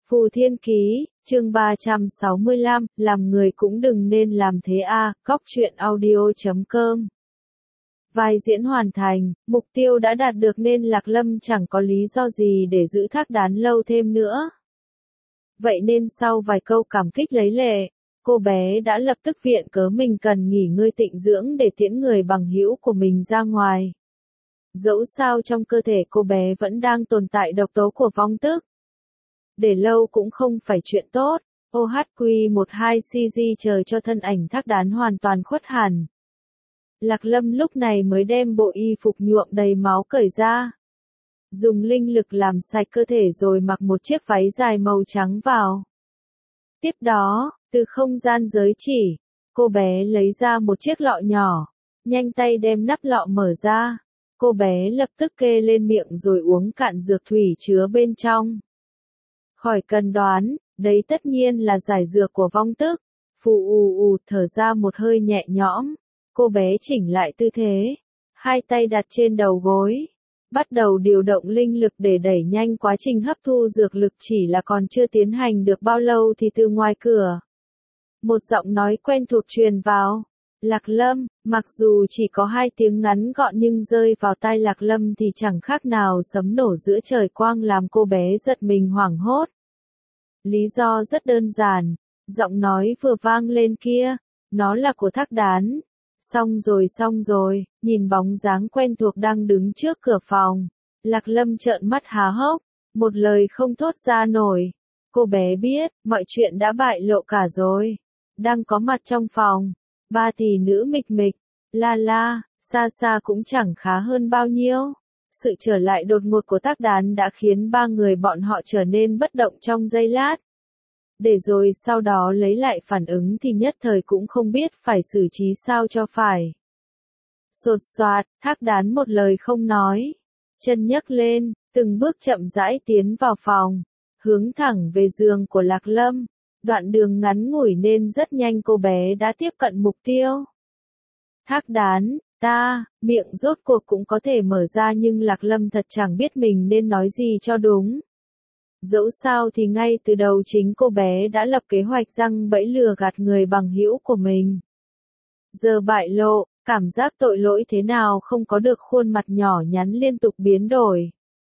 Phù Thiên Ký, chương 365, làm người cũng đừng nên làm thế a. Góc truyện audio.com. Vai diễn hoàn thành, mục tiêu đã đạt được nên Lạc Lâm chẳng có lý do gì để giữ Thác Đán lâu thêm nữa. Vậy nên sau vài câu cảm kích lấy lệ, cô bé đã lập tức viện cớ mình cần nghỉ ngơi tịnh dưỡng để tiễn người bằng hữu của mình ra ngoài. Dẫu sao trong cơ thể cô bé vẫn đang tồn tại độc tố của vong tức. Để lâu cũng không phải chuyện tốt, OHQ12CG chờ cho thân ảnh Thác Đán hoàn toàn khuất hẳn. Lạc Lâm lúc này mới đem bộ y phục nhuộm đầy máu cởi ra. Dùng linh lực làm sạch cơ thể rồi mặc một chiếc váy dài màu trắng vào. Tiếp đó, từ không gian giới chỉ, cô bé lấy ra một chiếc lọ nhỏ, nhanh tay đem nắp lọ mở ra. Cô bé lập tức kê lên miệng rồi uống cạn dược thủy chứa bên trong. Khỏi cần đoán, đấy tất nhiên là giải dược của vong tức. Phù thở ra một hơi nhẹ nhõm, cô bé chỉnh lại tư thế, hai tay đặt trên đầu gối, bắt đầu điều động linh lực để đẩy nhanh quá trình hấp thu dược lực. Chỉ là còn chưa tiến hành được bao lâu thì từ ngoài cửa, một giọng nói quen thuộc truyền vào. Lạc Lâm, mặc dù chỉ có 2 tiếng ngắn gọn nhưng rơi vào tai Lạc Lâm thì chẳng khác nào sấm nổ giữa trời quang làm cô bé giật mình hoảng hốt. Lý do rất đơn giản, giọng nói vừa vang lên kia, nó là của Thác Đán. Xong rồi, nhìn bóng dáng quen thuộc đang đứng trước cửa phòng. Lạc Lâm trợn mắt há hốc, một lời không thốt ra nổi. Cô bé biết, mọi chuyện đã bại lộ cả rồi. Đang có mặt trong phòng, 3 tỷ nữ mịch mịch, la, xa cũng chẳng khá hơn bao nhiêu. Sự trở lại đột ngột của Thác Đán đã khiến 3 người bọn họ trở nên bất động trong giây lát. Để rồi sau đó lấy lại phản ứng thì nhất thời cũng không biết phải xử trí sao cho phải. Sột soạt, Thác Đán một lời không nói. Chân nhấc lên, từng bước chậm rãi tiến vào phòng, hướng thẳng về giường của Lạc Lâm. Đoạn đường ngắn ngủi nên rất nhanh cô bé đã tiếp cận mục tiêu. Thác Đán, miệng rốt cuộc cũng có thể mở ra nhưng Lạc Lâm thật chẳng biết mình nên nói gì cho đúng. Dẫu sao thì ngay từ đầu chính cô bé đã lập kế hoạch giăng bẫy lừa gạt người bằng hữu của mình. Giờ bại lộ, cảm giác tội lỗi thế nào không có được, khuôn mặt nhỏ nhắn liên tục biến đổi.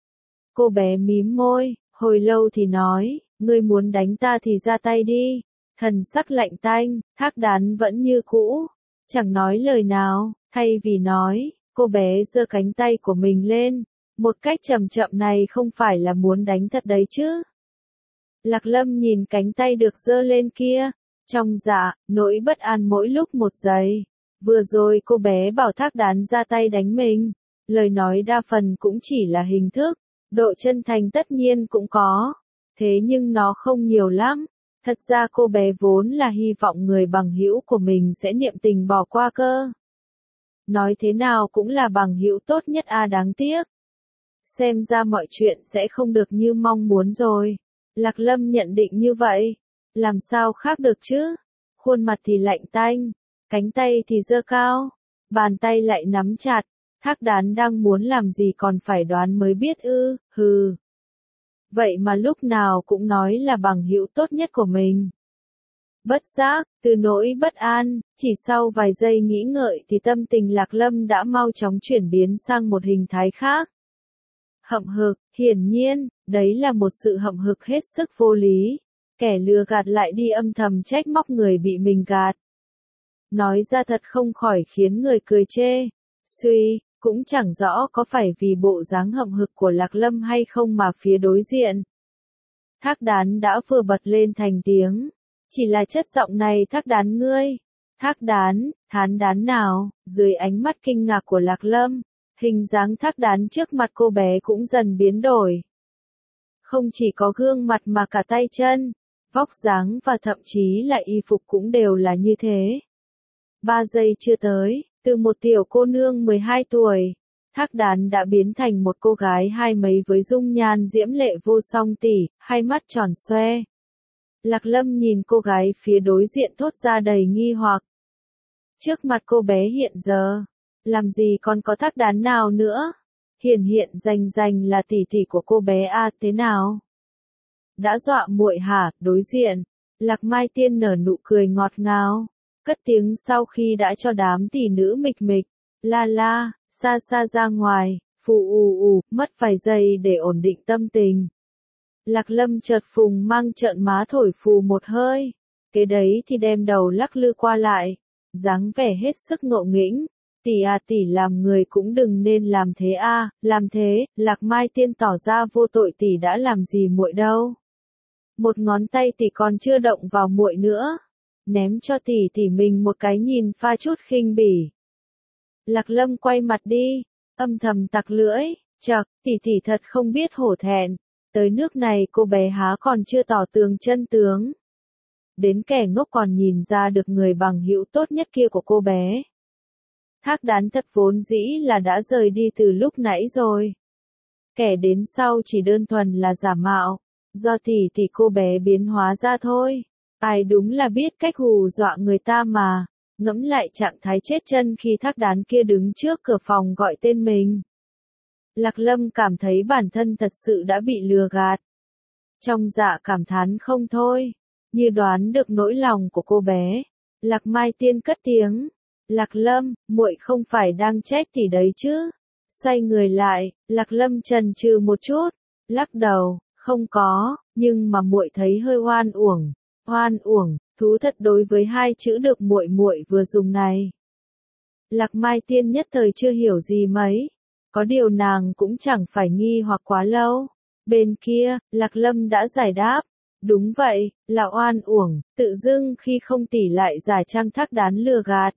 Cô bé mím môi, hồi lâu thì nói, ngươi muốn đánh ta thì ra tay đi. Thần sắc lạnh tanh, Thác Đán vẫn như cũ, chẳng nói lời nào, thay vì nói, cô bé giơ cánh tay của mình lên. Một cách chậm chậm này không phải là muốn đánh thật đấy chứ. Lạc Lâm nhìn cánh tay được giơ lên kia, trong dạ, nỗi bất an mỗi lúc một giây. Vừa rồi cô bé bảo Thác Đán ra tay đánh mình, lời nói đa phần cũng chỉ là hình thức, độ chân thành tất nhiên cũng có, thế nhưng nó không nhiều lắm. Thật ra cô bé vốn là hy vọng người bằng hữu của mình sẽ niệm tình bỏ qua cơ. Nói thế nào cũng là bằng hữu tốt nhất đáng tiếc. Xem ra mọi chuyện sẽ không được như mong muốn rồi. Lạc Lâm nhận định như vậy. Làm sao khác được chứ? Khuôn mặt thì lạnh tanh, cánh tay thì giơ cao, bàn tay lại nắm chặt. Thác Đán đang muốn làm gì còn phải đoán mới biết ư, hừ. Vậy mà lúc nào cũng nói là bằng hữu tốt nhất của mình. Bất giác, từ nỗi bất an, chỉ sau vài giây nghĩ ngợi thì tâm tình Lạc Lâm đã mau chóng chuyển biến sang một hình thái khác. Hậm hực, hiển nhiên, đấy là một sự hậm hực hết sức vô lý. Kẻ lừa gạt lại đi âm thầm trách móc người bị mình gạt. Nói ra thật không khỏi khiến người cười chê. Cũng chẳng rõ có phải vì bộ dáng hậm hực của Lạc Lâm hay không mà phía đối diện. Thác Đán đã vừa bật lên thành tiếng. Chỉ là chất giọng này Thác Đán ngươi. Thác Đán, Thán Đán nào, dưới ánh mắt kinh ngạc của Lạc Lâm. Hình dáng Thác Đán trước mặt cô bé cũng dần biến đổi. Không chỉ có gương mặt mà cả tay chân, vóc dáng và thậm chí là y phục cũng đều là như thế. 3 giây chưa tới, từ một tiểu cô nương 12 tuổi, Thác Đán đã biến thành một cô gái 20 mấy với dung nhan diễm lệ vô song tỉ, hai mắt tròn xoe. Lạc Lâm nhìn cô gái phía đối diện thốt ra đầy nghi hoặc. Trước mặt cô bé hiện giờ, làm gì còn có Thác Đán nào nữa? Hiện rành là tỷ tỷ của cô bé thế nào? đã dọa muội hả? Đối diện, Lạc Mai Tiên nở nụ cười ngọt ngào, cất tiếng sau khi đã cho đám tỷ nữ mịch mịch, la la, xa xa ra ngoài, phù mất vài giây để ổn định tâm tình. Lạc Lâm chợt phùng mang trợn má thổi phù một hơi, kế đấy thì đem đầu lắc lư qua lại, dáng vẻ hết sức ngộ nghĩnh. Tỷ à tỷ làm người cũng đừng nên làm thế a, làm thế, Lạc Mai Tiên tỏ ra vô tội tỷ đã làm gì muội đâu. Một ngón tay tỷ còn chưa động vào muội nữa, ném cho tỷ mình một cái nhìn pha chút khinh bỉ. Lạc Lâm quay mặt đi, âm thầm tặc lưỡi, chậc, tỷ thật không biết hổ thẹn, tới nước này cô bé há còn chưa tỏ tường chân tướng. Đến kẻ ngốc còn nhìn ra được người bằng hữu tốt nhất kia của cô bé. Thác Đán thật vốn dĩ là đã rời đi từ lúc nãy rồi. Kẻ đến sau chỉ đơn thuần là giả mạo, do tỷ cô bé biến hóa ra thôi. Ai đúng là biết cách hù dọa người ta mà, ngẫm lại trạng thái chết chân khi Thác Đán kia đứng trước cửa phòng gọi tên mình. Lạc Lâm cảm thấy bản thân thật sự đã bị lừa gạt. Trong dạ cảm thán không thôi, như đoán được nỗi lòng của cô bé, Lạc Mai Tiên cất tiếng. Lạc Lâm, muội không phải đang trách tỷ đấy chứ? Xoay người lại, Lạc Lâm chần chừ một chút, lắc đầu, không có, nhưng mà muội thấy hơi oan uổng. Oan uổng, thú thật đối với hai chữ được muội vừa dùng này. Lạc Mai Tiên nhất thời chưa hiểu gì mấy, có điều nàng cũng chẳng phải nghi hoặc quá lâu. Bên kia, Lạc Lâm đã giải đáp. Đúng vậy, là oan uổng, tự dưng khi không tỷ lại giả trang Thác Đán lừa gạt.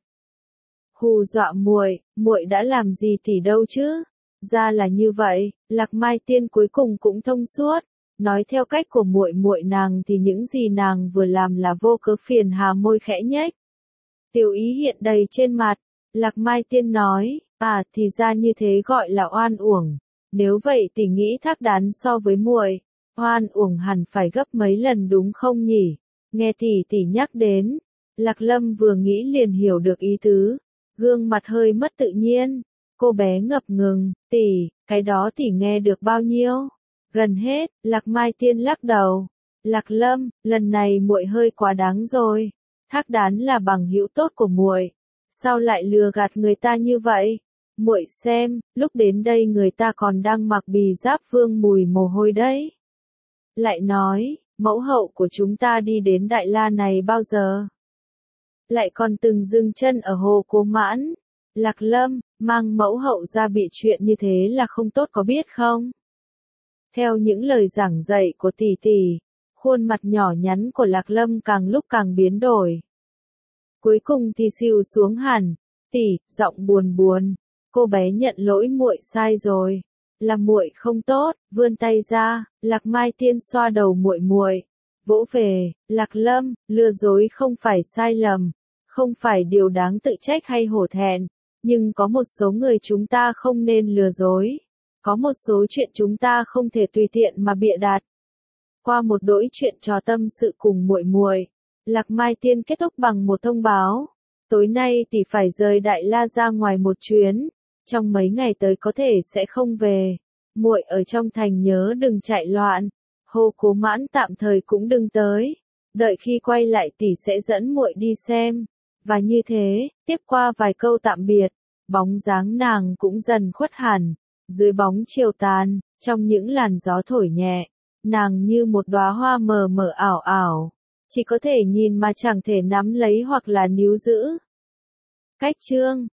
Hù dọa muội đã làm gì tỷ đâu chứ? Ra là như vậy, Lạc Mai Tiên cuối cùng cũng thông suốt, nói theo cách của muội nàng thì những gì nàng vừa làm là vô cớ phiền hà môi khẽ nhếch. Tiểu ý hiện đầy trên mặt, Lạc Mai Tiên nói, à thì ra như thế gọi là oan uổng. Nếu vậy tỷ nghĩ Thác Đán so với muội, oan uổng hẳn phải gấp mấy lần đúng không nhỉ? Nghe tỷ nhắc đến, Lạc Lâm vừa nghĩ liền hiểu được ý tứ. Gương mặt hơi mất tự nhiên, cô bé ngập ngừng, tỷ, cái đó tỷ nghe được bao nhiêu? Gần hết, Lạc Mai Tiên lắc đầu. Lạc Lâm, lần này muội hơi quá đáng rồi. Thác Đán là bằng hữu tốt của muội, sao lại lừa gạt người ta như vậy? Muội xem, lúc đến đây người ta còn đang mặc bì giáp vương mùi mồ hôi đấy. Lại nói, mẫu hậu của chúng ta đi đến Đại La này bao giờ? Lại còn từng dừng chân ở hồ Cố Mãn. Lạc Lâm, mang mẫu hậu ra bị chuyện như thế là không tốt có biết không? Theo những lời giảng dạy của tỷ, khuôn mặt nhỏ nhắn của Lạc Lâm càng lúc càng biến đổi. Cuối cùng thì xìu xuống hẳn, tỷ, giọng buồn buồn, cô bé nhận lỗi muội sai rồi, là muội không tốt, vươn tay ra, Lạc Mai Tiên xoa đầu muội, vỗ về, Lạc Lâm, lừa dối không phải sai lầm, không phải điều đáng tự trách hay hổ thẹn, nhưng có một số người chúng ta không nên lừa dối, có một số chuyện chúng ta không thể tùy tiện mà bịa đặt. Qua một đỗi chuyện trò tâm sự cùng muội, Lạc Mai Tiên kết thúc bằng một thông báo. Tối nay tỷ phải rời Đại La ra ngoài một chuyến, trong mấy ngày tới có thể sẽ không về. Muội ở trong thành nhớ đừng chạy loạn, hồ Cố Mãn tạm thời cũng đừng tới. Đợi khi quay lại tỷ sẽ dẫn muội đi xem. Và như thế, tiếp qua vài câu tạm biệt, bóng dáng nàng cũng dần khuất hẳn. Dưới bóng chiều tàn, trong những làn gió thổi nhẹ, nàng như một đóa hoa mờ mờ ảo ảo, chỉ có thể nhìn mà chẳng thể nắm lấy hoặc là níu giữ. Cách chương